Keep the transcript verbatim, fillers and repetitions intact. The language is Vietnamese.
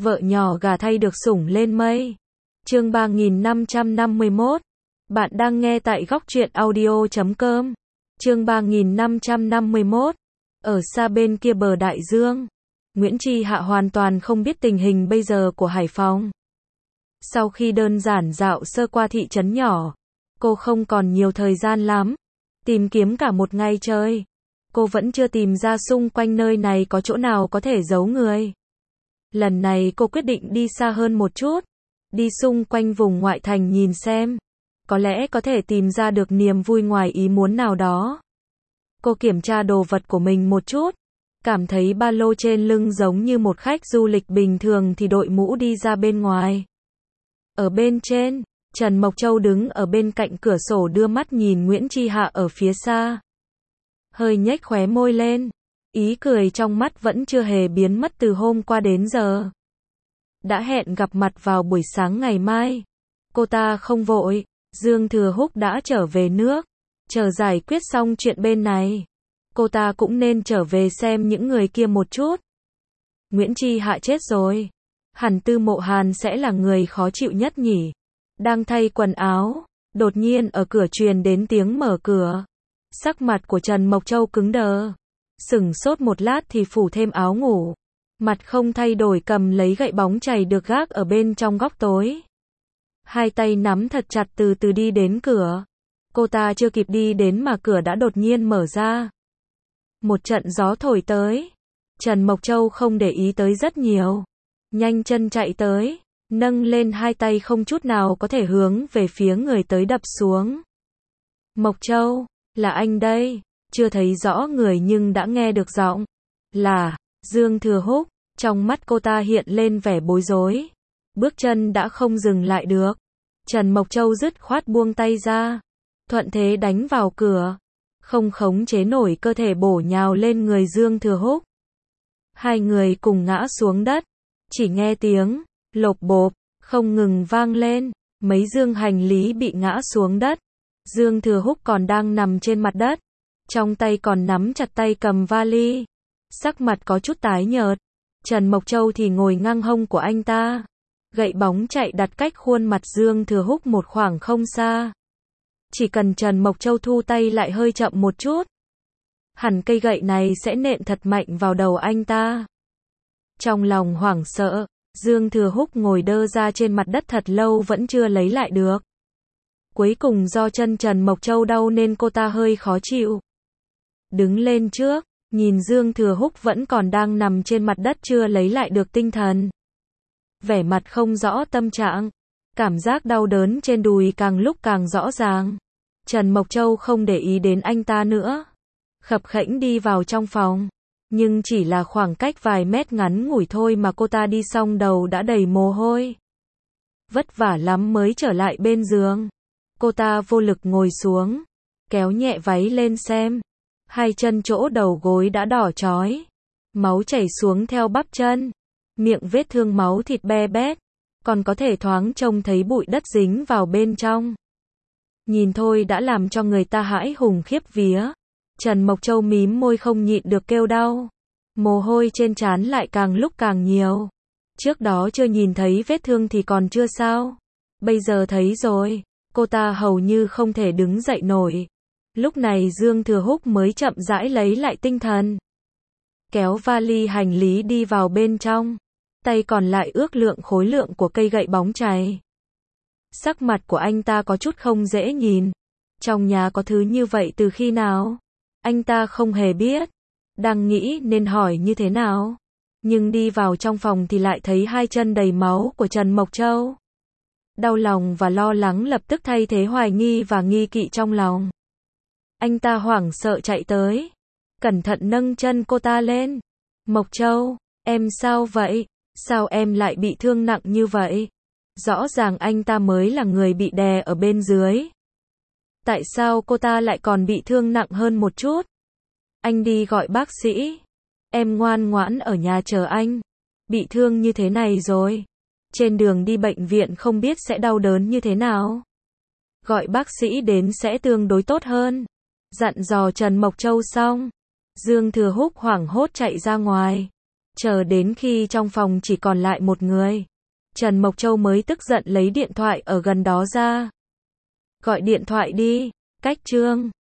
Vợ nhỏ gà thay được sủng lên mây. Chương ba nghìn năm trăm năm mươi mốt. Bạn đang nghe tại góc truyện audio chấm com. Chương ba nghìn năm trăm năm mươi mốt. Ở xa bên kia bờ đại dương, Nguyễn Tri Hạ hoàn toàn không biết tình hình bây giờ của Hải Phòng. Sau khi đơn giản dạo sơ qua thị trấn nhỏ, cô không còn nhiều thời gian lắm. Tìm kiếm cả một ngày trời, cô vẫn chưa tìm ra xung quanh nơi này có chỗ nào có thể giấu người. Lần này cô quyết định đi xa hơn một chút, đi xung quanh vùng ngoại thành nhìn xem, có lẽ có thể tìm ra được niềm vui ngoài ý muốn nào đó. Cô kiểm tra đồ vật của mình một chút, cảm thấy ba lô trên lưng giống như một khách du lịch bình thường thì đội mũ đi ra bên ngoài. Ở bên trên, Trần Mộc Châu đứng ở bên cạnh cửa sổ đưa mắt nhìn Nguyễn Tri Hạ ở phía xa. Hơi nhếch khóe môi lên, ý cười trong mắt vẫn chưa hề biến mất từ hôm qua đến giờ. Đã hẹn gặp mặt vào buổi sáng ngày mai. Cô ta không vội, Dương Thừa Húc đã trở về nước, chờ giải quyết xong chuyện bên này. Cô ta cũng nên trở về xem những người kia một chút. Nguyễn Tri Hạ chết rồi, hẳn Tư Mộ Hàn sẽ là người khó chịu nhất nhỉ. Đang thay quần áo, đột nhiên ở cửa truyền đến tiếng mở cửa. Sắc mặt của Trần Mộc Châu cứng đờ, sửng sốt một lát thì phủ thêm áo ngủ, mặt không thay đổi cầm lấy gậy bóng chày được gác ở bên trong góc tối. Hai tay nắm thật chặt từ từ đi đến cửa. Cô ta chưa kịp đi đến mà cửa đã đột nhiên mở ra. Một trận gió thổi tới. Trần Mộc Châu không để ý tới rất nhiều, nhanh chân chạy tới, nâng lên hai tay không chút nào có thể hướng về phía người tới đập xuống. Mộc Châu, là anh đây. Chưa thấy rõ người nhưng đã nghe được giọng. Là Dương Thừa Húc. Trong mắt cô ta hiện lên vẻ bối rối. Bước chân đã không dừng lại được. Trần Mộc Châu dứt khoát buông tay ra, thuận thế đánh vào cửa, không khống chế nổi cơ thể bổ nhào lên người Dương Thừa Húc. Hai người cùng ngã xuống đất, chỉ nghe tiếng lộp bộp không ngừng vang lên, mấy dương hành lý bị ngã xuống đất. Dương Thừa Húc còn đang nằm trên mặt đất, trong tay còn nắm chặt tay cầm vali, sắc mặt có chút tái nhợt. Trần Mộc Châu thì ngồi ngang hông của anh ta, gậy bóng chạy đặt cách khuôn mặt Dương Thừa Húc một khoảng không xa. Chỉ cần Trần Mộc Châu thu tay lại hơi chậm một chút, hẳn cây gậy này sẽ nện thật mạnh vào đầu anh ta. Trong lòng hoảng sợ, Dương Thừa Húc ngồi đơ ra trên mặt đất thật lâu vẫn chưa lấy lại được. Cuối cùng do chân Trần Mộc Châu đau nên cô ta hơi khó chịu. Đứng lên trước, nhìn Dương Thừa Húc vẫn còn đang nằm trên mặt đất chưa lấy lại được tinh thần. Vẻ mặt không rõ tâm trạng, cảm giác đau đớn trên đùi càng lúc càng rõ ràng. Trần Mộc Châu không để ý đến anh ta nữa, khập khẽnh đi vào trong phòng. Nhưng chỉ là khoảng cách vài mét ngắn ngủi thôi mà cô ta đi xong đầu đã đầy mồ hôi. Vất vả lắm mới trở lại bên giường. Cô ta vô lực ngồi xuống, kéo nhẹ váy lên xem. Hai chân chỗ đầu gối đã đỏ chói, máu chảy xuống theo bắp chân, miệng vết thương máu thịt be bét, còn có thể thoáng trông thấy bụi đất dính vào bên trong. Nhìn thôi đã làm cho người ta hãi hùng khiếp vía. Trần Mộc Châu mím môi không nhịn được kêu đau. Mồ hôi trên trán lại càng lúc càng nhiều. Trước đó chưa nhìn thấy vết thương thì còn chưa sao, bây giờ thấy rồi, cô ta hầu như không thể đứng dậy nổi. Lúc này Dương Thừa Húc mới chậm rãi lấy lại tinh thần, kéo vali hành lý đi vào bên trong, tay còn lại ước lượng khối lượng của cây gậy bóng chày. Sắc mặt của anh ta có chút không dễ nhìn. Trong nhà có thứ như vậy từ khi nào? Anh ta không hề biết, đang nghĩ nên hỏi như thế nào. Nhưng đi vào trong phòng thì lại thấy hai chân đầy máu của Trần Mộc Châu. Đau lòng và lo lắng lập tức thay thế hoài nghi và nghi kỵ trong lòng. Anh ta hoảng sợ chạy tới, cẩn thận nâng chân cô ta lên. Mộc Châu, em sao vậy? Sao em lại bị thương nặng như vậy? Rõ ràng anh ta mới là người bị đè ở bên dưới. Tại sao cô ta lại còn bị thương nặng hơn một chút? Anh đi gọi bác sĩ. Em ngoan ngoãn ở nhà chờ anh. Bị thương như thế này rồi, trên đường đi bệnh viện không biết sẽ đau đớn như thế nào. Gọi bác sĩ đến sẽ tương đối tốt hơn. Dặn dò Trần Mộc Châu xong, Dương Thừa Húc hoảng hốt chạy ra ngoài. Chờ đến khi trong phòng chỉ còn lại một người, Trần Mộc Châu mới tức giận lấy điện thoại ở gần đó ra. Gọi điện thoại đi, Cách Trương.